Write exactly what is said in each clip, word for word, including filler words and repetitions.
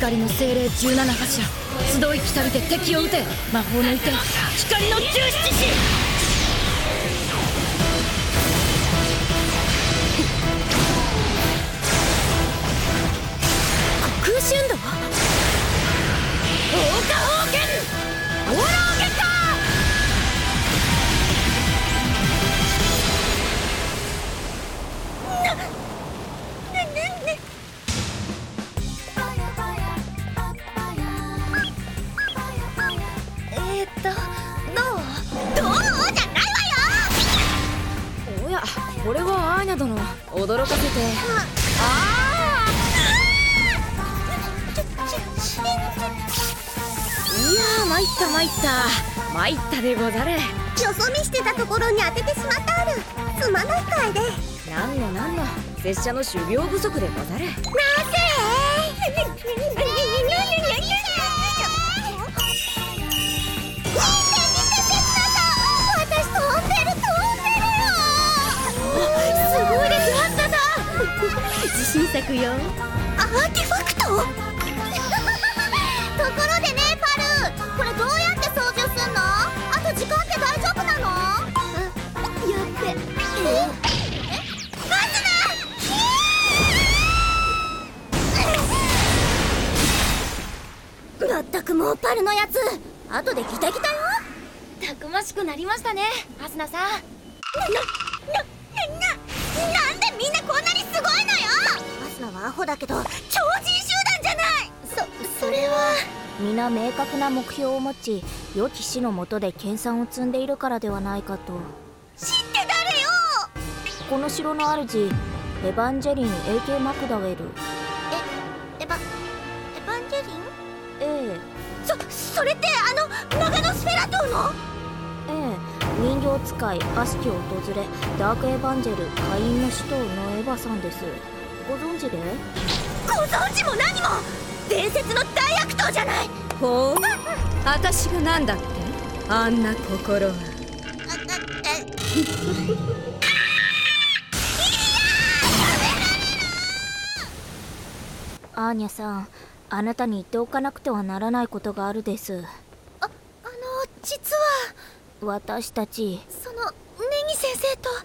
光の精霊じゅうなな柱、集い来たりて敵を撃て。魔法のいて光の十七支。空春度、桜花宝剣、オーラー月下。な、な、な、なえーっと、どう？どうじゃないわよ。おや、これはアーニャ殿、驚かせて。ああいやー、参った参った参ったでござる。 よそ見してたところに当ててしまったある。すまないかいで。 なんのなんの、拙者の修行不足でござる。なぜ？ 私飛んでる飛んでるよ。 すごいです、ハンナさん。自信作よ。 アーティファクト？ところでね、パル、これどうやって操縦すんの？あと時間って大丈夫なの？やっべ。え？バスナ！まったくもうパルのやつ、後でギタギタよ。 たくましくなりましたね、アスナさん。な、な、な、 な、なんでみんなこんなにすごいのよ。アスナはアホだけど超人集団じゃない。そ、それは皆明確な目標を持ち、良き死のもとで研鑽を積んでいるからではないかと。 知って誰よ。 この城の主、エヴァンジェリン エーケー マクダウェル。 え、エヴァ、エヴァンジェリン？ ええ。 そ、それってあのマガノスフェラ島の？ ええ、人形使い悪しきを訪れ、ダークエヴァンジェル会員の使徒のエヴァさんです。ご存知で？ ご存知も何も。伝説の大悪党じゃない。 ほう、私がなんだって？あんな心は。 アーニャさん、あなたに言っておかなくてはならないことがあるです。 あ、あの実は私たちそのネギ先生と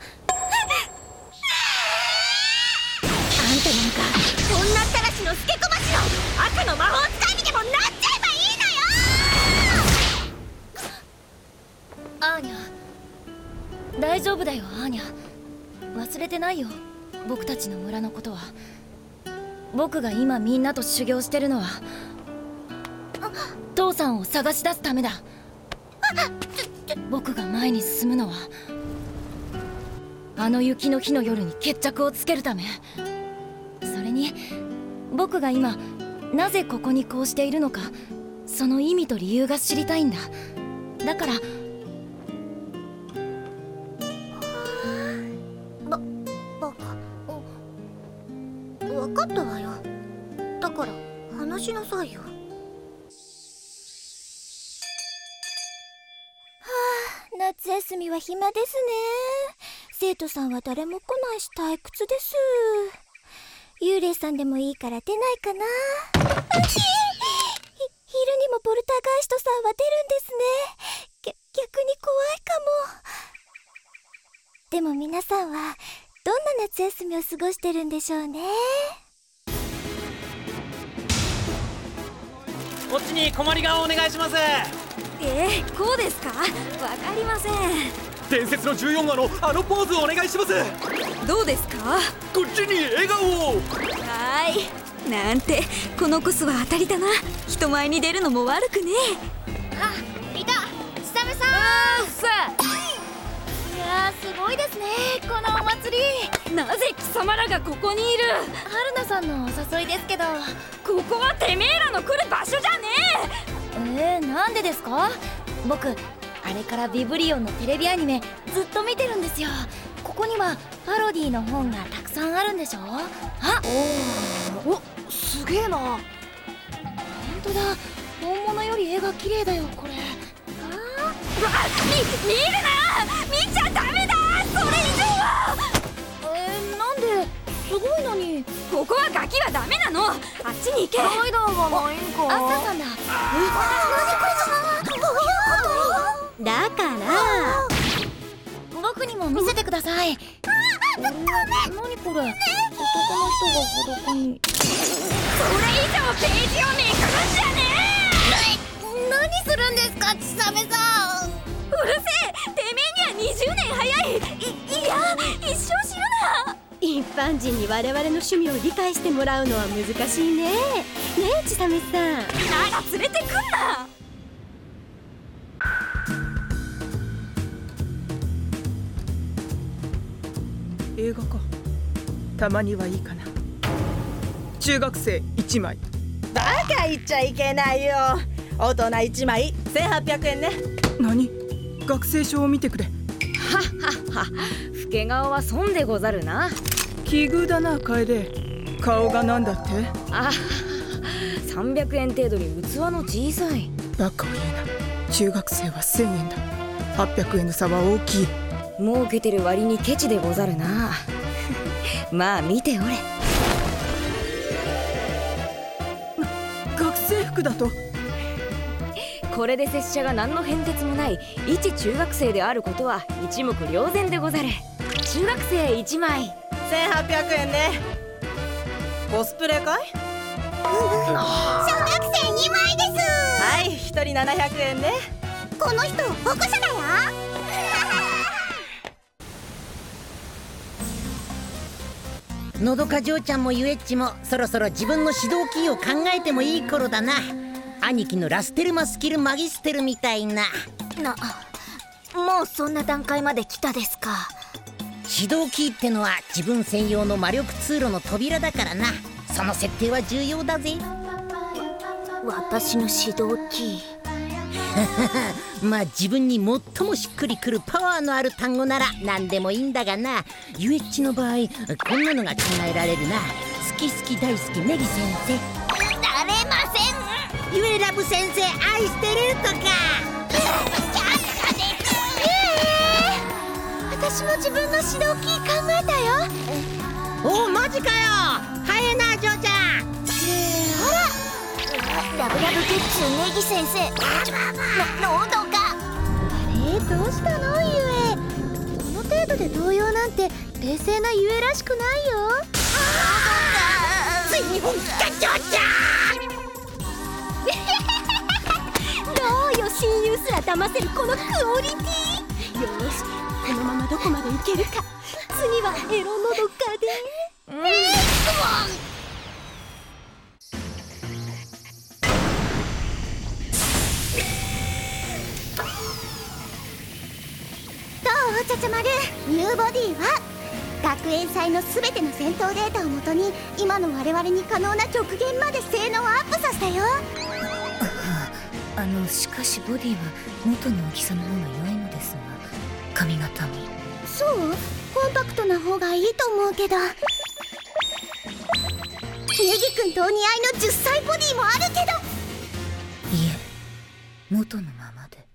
あんたなんか女ったらしのスケコマシの赤の魔法使いにでもなっちゃえばいいのよ。 アーニャ、大丈夫だよ。アーニャ、忘れてないよ、僕たちの村のことは。僕が今みんなと修行してるのは父さんを探し出すためだ。僕が前に進むのはあの雪の日の夜に決着をつけるため。それに僕が今なぜここにこうしているのか、その意味と理由が知りたいんだ。だからババカ。分かったわよ。だから話しなさいよ。はあ、夏休みは暇ですね。生徒さんは誰も来ないし退屈です。幽霊さんでもいいから出ないかな。ひ昼にもポルターガイストさんは出るんですね。ぎゃ逆に怖いかも。でも皆さんはどんな夏休みを過ごしてるんでしょうね。 こっちに困り顔お願いします。 えー、こうですか？わかりません。 伝説のじゅうよんわのあのポーズをお願いします。 どうですか？ こっちに笑顔を。 はーい。なんてこのコスは当たりだな。人前に出るのも悪くねえ。 あ、いた、チサムさん。 あーさいやー、すごいですね、このお祭り。 なぜ貴様らがここにいる？ 春菜さんのお誘いですけど。 ここはてめえらの来る場所じゃねえー、なんでですか？僕あれからビブリオンのテレビアニメずっと見てるんですよ。ここにはパロディの本がたくさんあるんでしょ？あ、 おお、すげえな。 ほんとだ、本物より絵が綺麗だよ、これ。 あわみ見るな、見ちゃダメだ。それ以上は。 えー、なんで？すごいのに。 ここはガキはダメなの。あっちに行け。 ライダーはないんか。 アスタさんだ。 だから僕にも見せてください。 ごめん。 何これ、男の人が裸に。 それ以上ページをめくるんじゃねえ。何するんですか、ちさめさん。うるせえ、てめえにはにじゅうねん早い。い、いや、一生知るな。 一般人に我々の趣味を理解してもらうのは難しいね。ねえちさめさん。 なら連れてくんな。 映画か。たまにはいいかな。中学生いちまい。 バカ言っちゃいけないよ。大人いちまいせんはっぴゃくえんね。 何？学生証を見てくれ。 はっはっは、老け顔は損でござるな。 奇遇だな楓。顔がなんだって？ あ、さんびゃくえん程度に器の小さい。 バカを言うな。中学生はせんえんだ。はっぴゃくえんの差は大きい。 儲けてる割にケチでござるな。まあ見ておれ。 学生服だと？ これで拙者が何の変哲もない一中学生であることは一目瞭然でござる。中学生いちまいせんはっぴゃくえんね。コスプレかい？ 小学生にまいです。 はい、ひとりななひゃくえんね。 この人保護者だよ。 のどか嬢ちゃんもゆえっちもそろそろ自分の指導キーを考えてもいい頃だな。兄貴のラステルマスキルマギステルみたいな。 な、もうそんな段階まで来たですか。 指導キーってのは自分専用の魔力通路の扉だからな。その設定は重要だぜ。 私の指導キー。 まあ自分に最もしっくりくるパワーのある単語なら何でもいいんだがな。ゆえっちの場合こんなのが考えられるな。好き好き大好きネギ先生。 なれません。 ゆえラブ先生愛してるとか。 私も自分の指導キー考えたよ。 おお、マジかよ。早えな嬢ちゃん。 ラブラブグッズネギ先生。の、喉が。あれ、どうしたのゆえ。この程度で動揺なんて冷静なゆえらしくないよ。 ついに本気か嬢ちゃん。 どうよ、親友すら騙せるこのクオリティ。よし、このままどこまでいけるか。次はエロのどかで。えー、どう、ちゃちゃまる。ニューボディは学園祭のすべての戦闘データをもとに今の我々に可能な極限まで性能をアップさせたよ。 あの、しかしボディは元の大きさの方が良いのですが、髪型も。 そう、コンパクトな方がいいと思うけど。ネギくんとお似合いのじゅっさいボディもあるけど。 いえ、元のままで。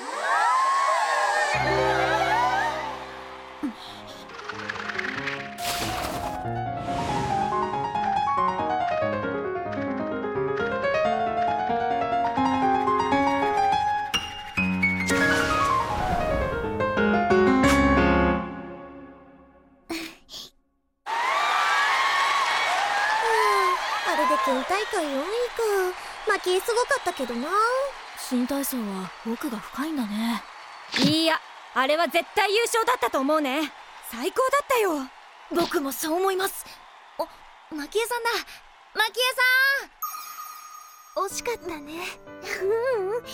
県大会よんいか。負けすごかったけどな。 新体操は奥が深いんだね。 いや、あれは絶対優勝だったと思うね。最高だったよ。 僕もそう思います。 お、マキエさんだ。マキエさん、惜しかったね。うんうん。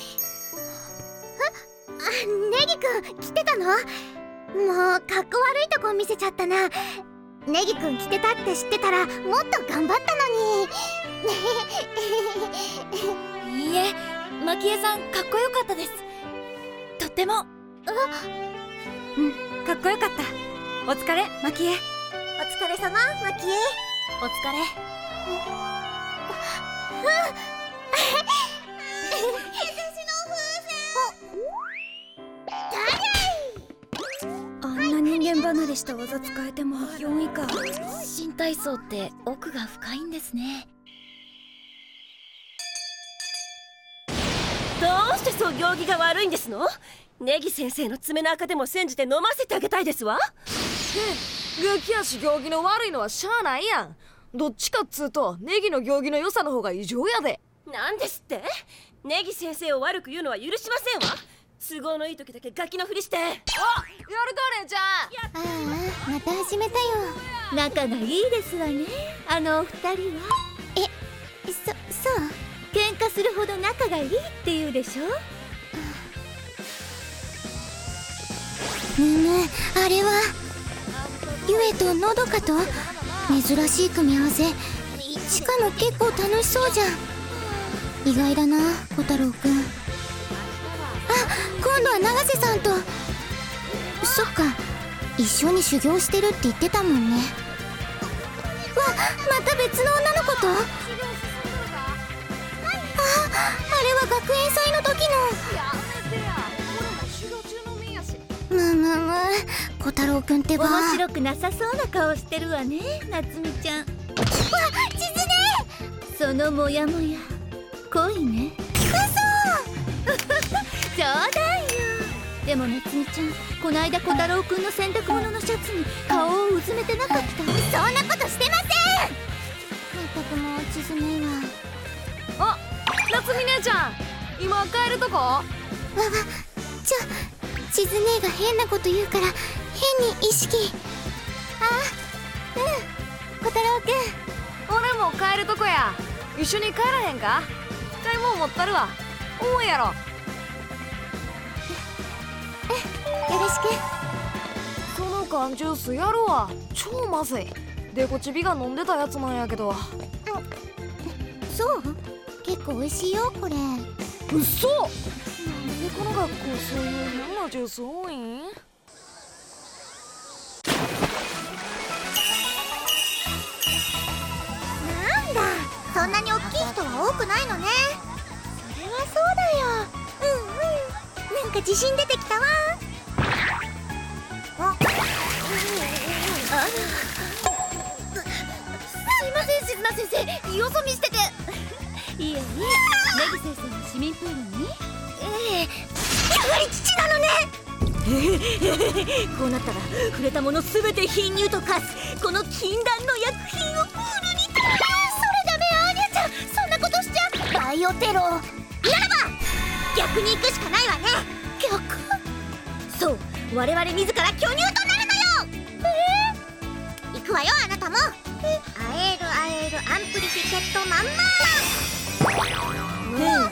あ、ネギくん来てたの？もうかっこ悪いとこ見せちゃったな。ネギくん来てたって知ってたらもっと頑張ったのに。 いいえ、マキエさんかっこよかったです。とっても。うん、かっこよかった。お疲れ、マキエ。 お疲れ様、マキエ。 お疲れ。 あんな人間離れした技使えてもよんいか。 新体操って奥が深いんですね。 どうしてそう行儀が悪いんですの？ネギ先生の爪の赤でも煎じて飲ませてあげたいですわ。 ガキやし行儀の悪いのはしゃあないやん。どっちかっつうとネギの行儀の良さの方が異常やで。 なんですって？ネギ先生を悪く言うのは許しませんわ。都合のいい時だけガキのふりして。あ、やるか姉ちゃん。 ああ、また始めたよ。 仲がいいですわね、あのお二人は。 え、そ、そう喧嘩するほど仲がいいって言うでしょ。 むむ、あれはゆえとのどかと珍しい組み合わせ。しかも結構楽しそうじゃん。意外だな、小太郎くん。あ、今度は永瀬さんと。そっか、一緒に修行してるって言ってたもんね。わ、また別の女の子と。あ、あれは学園祭の時の。むむむ、小太郎くんってば面白くなさそうな顔してるわね、夏美ちゃん。わ、 地図ね。 そのモヤモヤ恋ね。冗談よ。でも夏美ちゃん、こないだ小太郎くんの洗濯物のシャツに顔をうずめてなかった？ そんなことしてません。まったくもう地図ねえわ。 あ、夏美姉ちゃん、今帰るとこ？ わわ、ちょ、地図姉が変なこと言うから変に意識。あ、うん、小太郎くん。 俺も帰るとこや。一緒に帰らへんか？買い物持ったるわ。重いやろ。 よろしく。 その缶ジュースやるわ。超まずい。デコチビが飲んでたやつなんやけど。 そう？結構美味しいよこれ。 うそ！なんでこの学校そういう変なジュース多いん？ なんだ、そんなに大きい人は多くないのね。それはそうだよ。うんうん、なんか自信出てきたわ。あ、あ、すいません、静菜先生、よそ見してて。 いえいえ、ネギ先生の市民プールに。 ええ、やはり父なのね。 こうなったら触れたものすべて貧乳と化す。この禁断の薬品をプールに。 それダメ、アーニャちゃん、そんなことしちゃバイオテロ。ならば逆に行くしかないわね。逆？ そう、我々自ら巨乳となるのよ。 えー、行くわよ、あなたも。え、会える会えるアンプリフィケットまんま。うん、うん、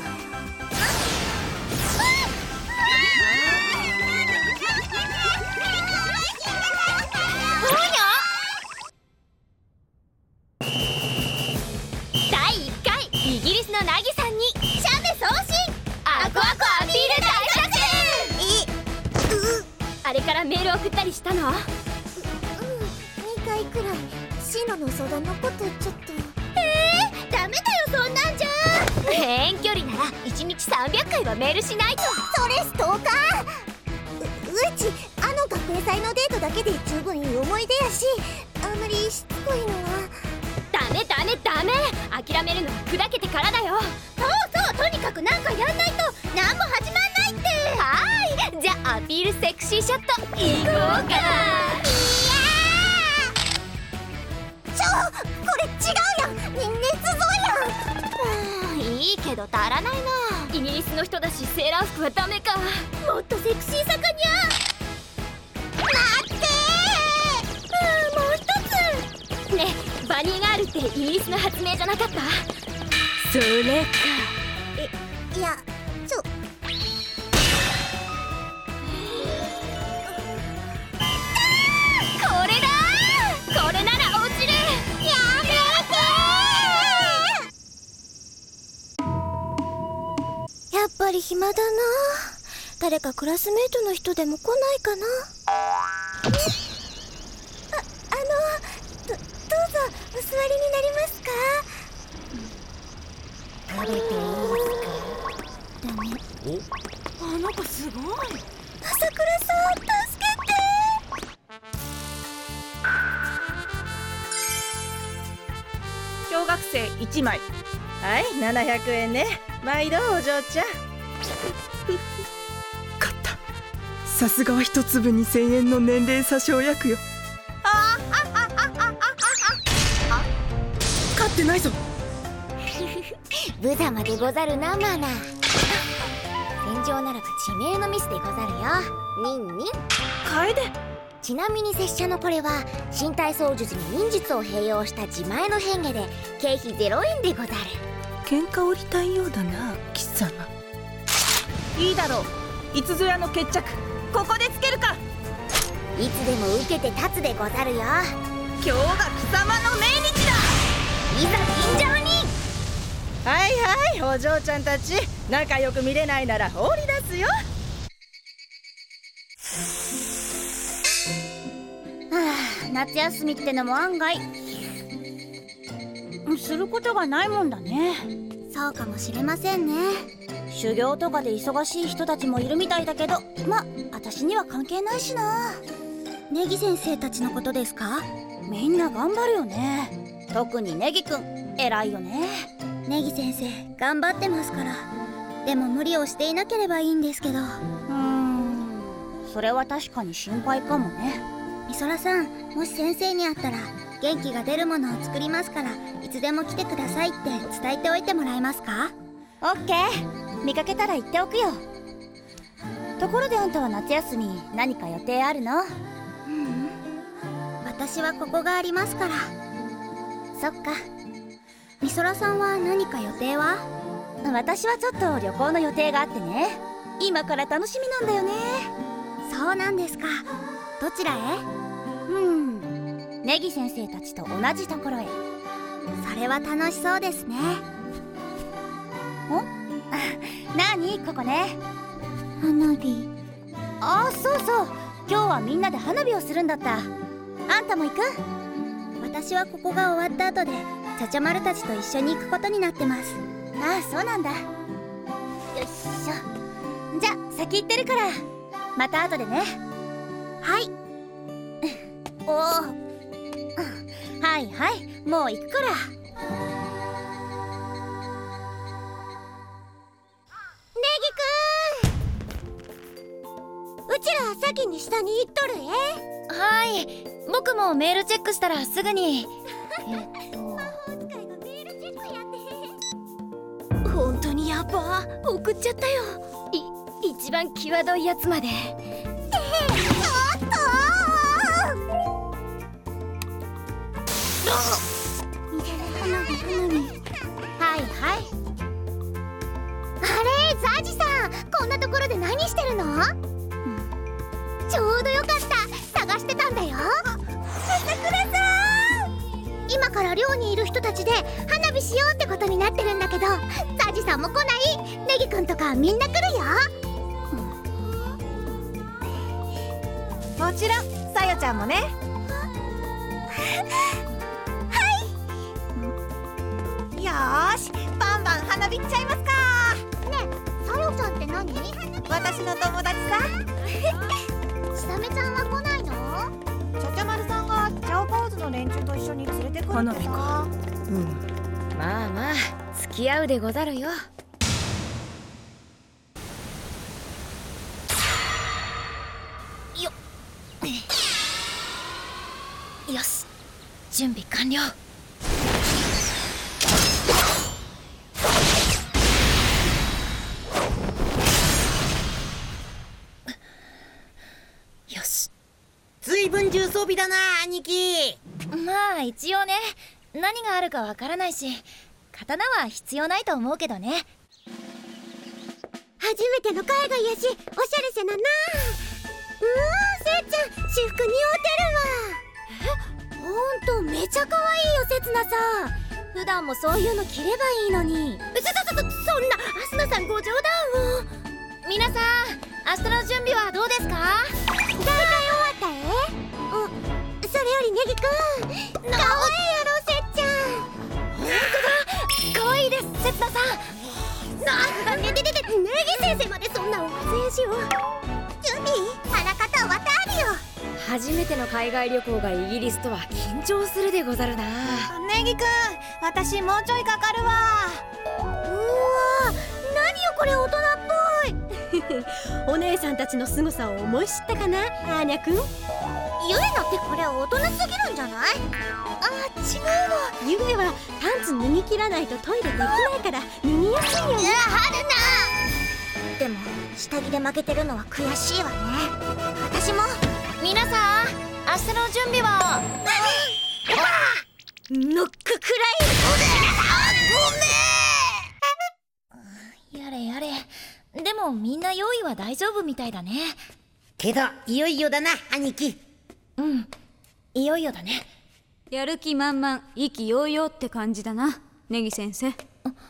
だいいっかい、イギリスのナギさんに写メ送信。アクアコアピール大作戦。あれからメール送ったりしたの？ うん、にかいくらい。進路の相談のことちょっと。えー、ダメだよ、そんなんじゃ。 遠距離ならいちにちさんびゃっかいはメールしないと。 それストーカー。う、うちあの学園祭のデートだけで十分いい思い出やし、あんまりしつこいのは。 ダメダメダメ、諦めるのは砕けてからだよ。 そうそう、とにかくなんかやんないと何も始まんないって。 はーい、じゃあアピールセクシーショットいこうか。 いやー、ちょ、これ違うやん、捏造やん。 いいけど足らないな。イギリスの人だしセーラー服はダメか。もっとセクシーさかにゃ。 待ってー。もう一つ。 ねえ、バニーガールってイギリスの発明じゃなかった？それか。 え、いや、ちょ。 これだー。これなら落ちる。 やめてー。やっぱり暇だな。誰かクラスメートの人でも来ないかな。あ、あの、ど、どうぞお座りになりますか？ 食べていいですか？ ダメ。 あの子すごい。 朝倉さん、助けて。 小学生いちまい。はい、ななひゃくえんね。毎度お嬢ちゃん。 さすがは一粒にせんえんの年齢詐称薬よ。 あああああああ勝ってないぞ。 無様でござるなマナ。戦場ならば致命のミスでござるよ。ニンニン楓。 ちなみに拙者のこれは身体操術に忍術を併用した自前の変化で経費ゼロえんでござる。 喧嘩売りたいようだな貴様。 いいだろう。いつぞやの決着ここでつけるか。 いつでも受けて立つでござるよ。 今日が貴様の命日だ。 いざ尋常に。 はいはい、お嬢ちゃんたち仲良く見れないなら放り出すよ。 はあ、夏休みってのも案外することがないもんだね。そうかもしれませんね。修行とかで忙しい人たちもいるみたいだけど、ま、私には関係ないしな。ネギ先生たちのことですか？みんな頑張るよね。特にネギくん偉いよね。ネギ先生頑張ってますから。でも無理をしていなければいいんですけど。うーん、それは確かに心配かもね。みそらさん、もし先生に会ったら元気が出るものを作りますから、いつでも来てくださいって伝えておいてもらえますか？オッケー、見かけたら言っておくよ。ところであんたは夏休み何か予定あるの？ううん、私はここがありますから。そっか。みそらさんは何か予定は？私はちょっと旅行の予定があってね。今から楽しみなんだよね。そうなんですか。どちらへ？うん、ネギ先生たちと同じところへ。それは楽しそうですね。お？なにここね。花火。ああ、そうそう、今日はみんなで花火をするんだった。あんたも行く？私はここが終わった後でちゃちゃまるたちと一緒に行くことになってます。ああ、そうなんだ。よいしょ。じゃあ先行ってるからまた後でね。はい。おお。はいはい、もう行くから。ネギくん、うちら先に下に行っとるえ。はい、僕もメールチェックしたらすぐに。えっと本当にやばー、送っちゃったよ。い一番際どいやつまで。 花火花火。はいはい。あれ、ザジさん、こんなところで何してるの？うん、ちょうどよかった、探してたんだよ。笹倉さん、今から寮にいる人たちで花火しようってことになってるんだけど、ザジさんも来ない？ネギくんとかみんな来るよ。 もちろん、さよちゃんもね。よーし、バンバン花火っちゃいますか。 ねえ、さよちゃんって何？ 私の友達さ。 ちさめちゃんは来ないの？ ちゃちゃまるさんがチャオポーズの連中と一緒に連れてくるってさ。 花火か。うん。 まあまあ付き合うでござるよ。よよし、準備完了。よし。 ずいぶん重装備だな兄貴。 まあ一応ね、何があるかわからないし、刀は必要ないと思うけどね。 初めての海外やし、おしゃれせなな。うーん、せいちゃん、私服似合うてるわ。え、ほんとめちゃ可愛いよ、せつなさ。普段もそういうの着ればいいのに。そ、そ、そ、そんな、アスナさんご冗談を。 皆さん、明日の準備はどうですか？ 大会終わったえ？うん、それよりネギくん、可愛いやろ、せっちゃん。 ほんとだ、可愛いです、せつなさん。 な、ねででで、ネギ先生までそんなおまぜやしを。準備、あらかたわたあるよ。 初めての海外旅行がイギリスとは緊張するでござるな。 ネギくん、私もうちょいかかるわ。 うわ、何よこれ、大人っぽい。 お姉さんたちの凄さを思い知ったかな、アーニャくん。 ゆえのってこれ大人すぎるんじゃない？あ、違うわ。 ゆえはパンツ脱ぎ切らないとトイレできないから脱ぎやすいよね。 春菜でも下着で負けてるのは悔しいわね。私も。 皆さん、明日の準備は？ ノックくらい。 ごめん。やれやれ。でもみんな用意は大丈夫みたいだね。 けどいよいよだな兄貴。 うん、いよいよだね。 やる気満々、意気揚々って感じだな、ネギ先生。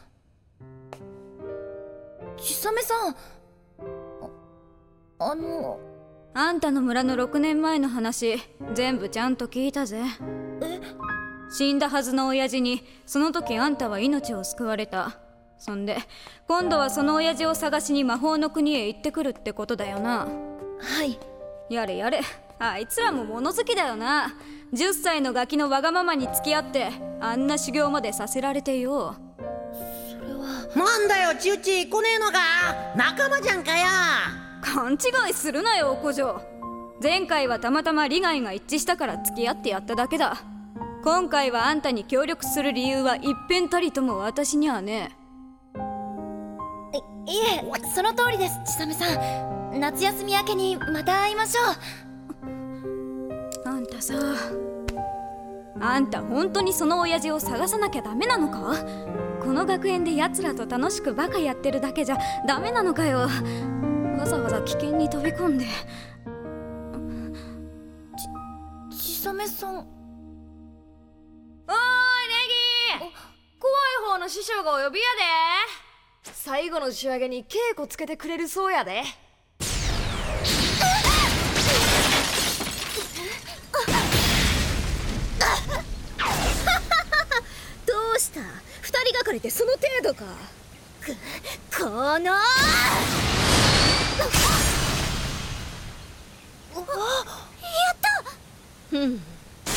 ちさめさん、あ、あのあんたの村のろくねんまえの話全部ちゃんと聞いたぜ。 え？ 死んだはずの親父にその時あんたは命を救われた。そんで今度はその親父を探しに魔法の国へ行ってくるってことだよな。 はい。 やれやれ、あいつらも物好きだよな。じゅっさいのガキのわがままに付き合ってあんな修行までさせられてよ。 それは。 なんだよチュチ来ねえのか。仲間じゃんかよ。 勘違いするなよお小嬢。前回はたまたま利害が一致したから付き合ってやっただけだ。今回はあんたに協力する理由は一辺たりとも私にはねえ。いいえ、その通りです、ちさめさん。夏休み明けにまた会いましょう。あんたさ、あんた本当にその親父を探さなきゃダメなのか。この学園で奴らと楽しくバカやってるだけじゃダメなのかよ。わざわざ危険に飛び込んで。 ち、ちさめさん。おーいネギー、怖い方の師匠がお呼びやで。最後の仕上げに稽古つけてくれるそうやで。 どうした、二人がかりでその程度か。 このやったうん。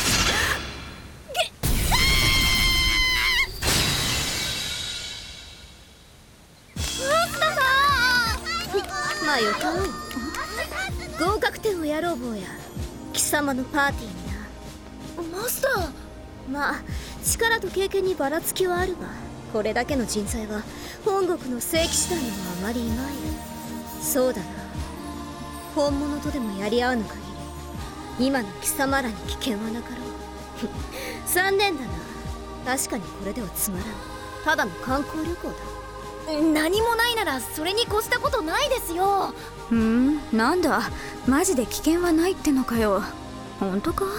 まあよかろう。合格点をやろう坊や。貴様のパーティーにな。 マスター。 まあ力と経験にばらつきはあるが、これだけの人材は本国の聖騎士団にもあまりいない。そうだな、本物とでもやり合うの限り今の貴様らに危険はなかろう。残念だな。確かにこれではつまらん。ただの観光旅行だ。 何もないならそれに越したことないですよ。 ふん、なんだ、マジで危険はないってのかよ。本当か？ん？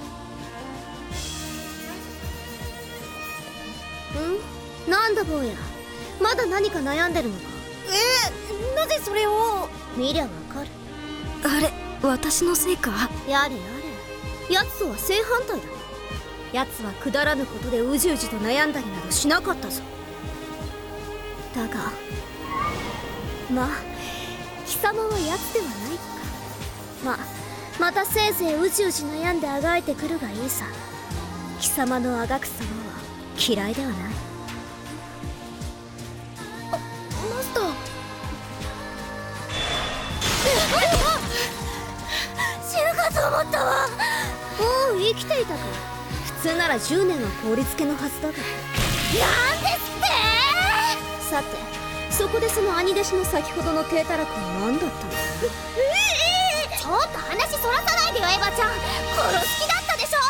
なんだ坊や、まだ何か悩んでるのか。 えー、なぜそれを。 見りゃわかる。 あれ、私のせいか？ やれやれ、奴とは正反対だ。奴はくだらぬことでうじうじと悩んだりなどしなかったぞ。だがまあ貴様は奴ではないか。まあまたせいぜいうじうじ悩んであがいてくるがいいさ。貴様のあがく様は嫌いではない。 あ、マスター。 死ぬかと思ったわ。 おお、生きていたか。普通ならじゅうねんは凍りつけのはずだが。 なんですって。 さて、そこでその兄弟子の先ほどの低たらくは何だったの？ ええー、ちょっと話そらさないでよエヴァちゃん。殺す気だったでしょ。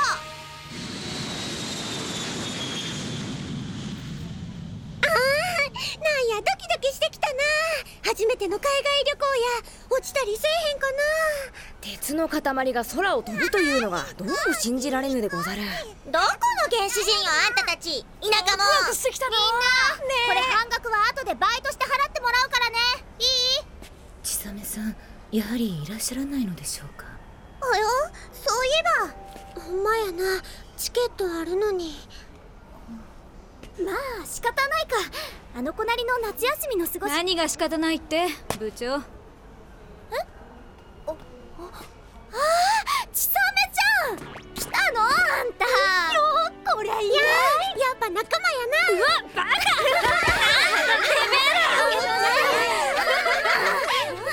あー、なんやドキドキしてきたな。初めての海外旅行や。落ちたりせえへんかな。 鉄の塊が空を飛ぶというのがどうも信じられぬでござる。 どこの原始人よあんたたち。田舎もワクワクしてきたな。 みんな、ね、これ半額は後でバイトして払ってもらうからね。いい？ ちさめさん、やはりいらっしゃらないのでしょうか。 あよ、そういえばほんまやな、チケットあるのに。まあ仕方ないか。あの子なりの夏休みの過ごし。 何が仕方ないって部長。 え？ああ、ちさめちゃん来たのあんた。よっこりゃいい。ややっぱ仲間やな。 うわ、バカ。てめえら。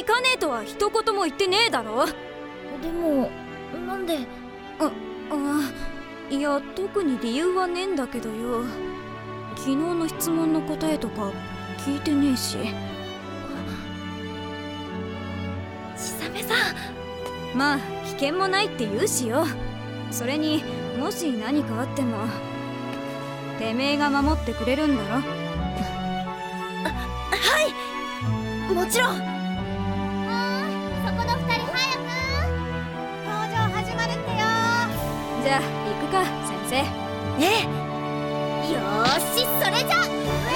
行かねえとは一言も言ってねえだろ。 でもなんで？ ああいや特に理由はねえんだけどよ。昨日の質問の答えとか聞いてねえし。 千サメさん、まあ危険もないって言うしよ。それにもし何かあってもてめえが守ってくれるんだろ。 はいもちろん。 おーいそこの二人早く登場始まるってよ。 じゃあ行くか先生。 ええ。 よーしそれじゃウェールズ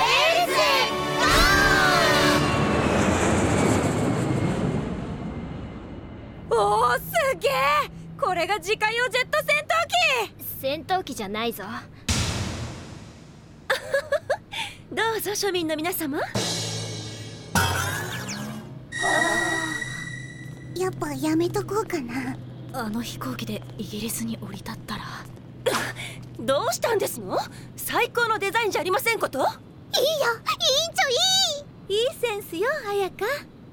ゴー。 おーすげえ、これが自家用ジェット戦闘機。 戦闘機じゃないぞ。 どうぞ庶民の皆様。 やっぱやめとこうかな。 あの飛行機でイギリスに降り立ったらどうしたんですの？最高のデザインじゃありませんこと？いいよ、 委員長いいいいセンスよ綾香。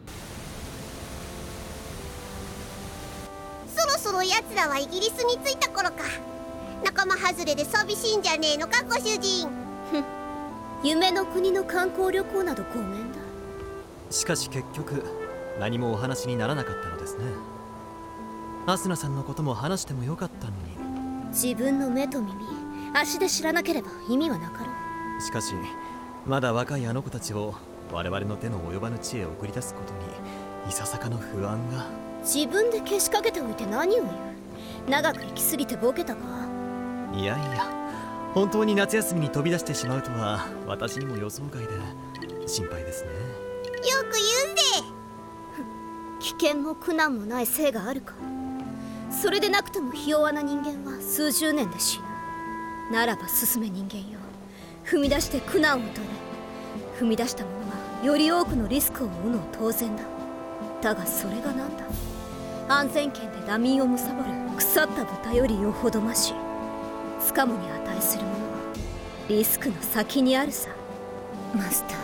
そろそろ奴らはイギリスに着いた頃か。仲間外れで寂しいんじゃねえのかご主人。 夢の国の観光旅行などごめんだ。 しかし結局何もお話にならなかったのですね。アスナさんのことも話してもよかったのに。 自分の目と耳足で知らなければ意味はなかろう。 しかしまだ若いあの子たちを我々の手の及ばぬ地へ送り出すことにいささかの不安が。 自分でけしかけておいて何を言う。長く生きすぎてボケたか。 いやいや本当に夏休みに飛び出してしまうとは私にも予想外で心配ですね。 よく言うぜ。 危険も苦難もない性があるか。それでなくてもひ弱な人間は数十年で死ぬ。ならば進め人間よ、踏み出して苦難を取れ。踏み出した者はより多くのリスクを負うのは当然だ。だがそれが何だ。安全圏でダミーを貪る腐った豚よりよほどまし。掴むに値するものはリスクの先にあるさ。マスタ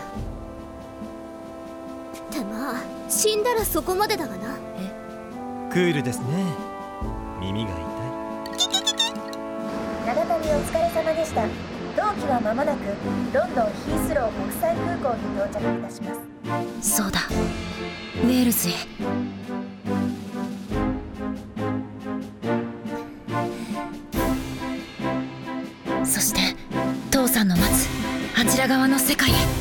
ーってまあ死んだらそこまでだがな。 えクールですね。耳が痛い。 長旅お疲れ様でした。同機は間もなくロンドンヒースロー国際空港に到着いたします。 そうだウェールズへ。そして父さんの待つあちら側の世界へ。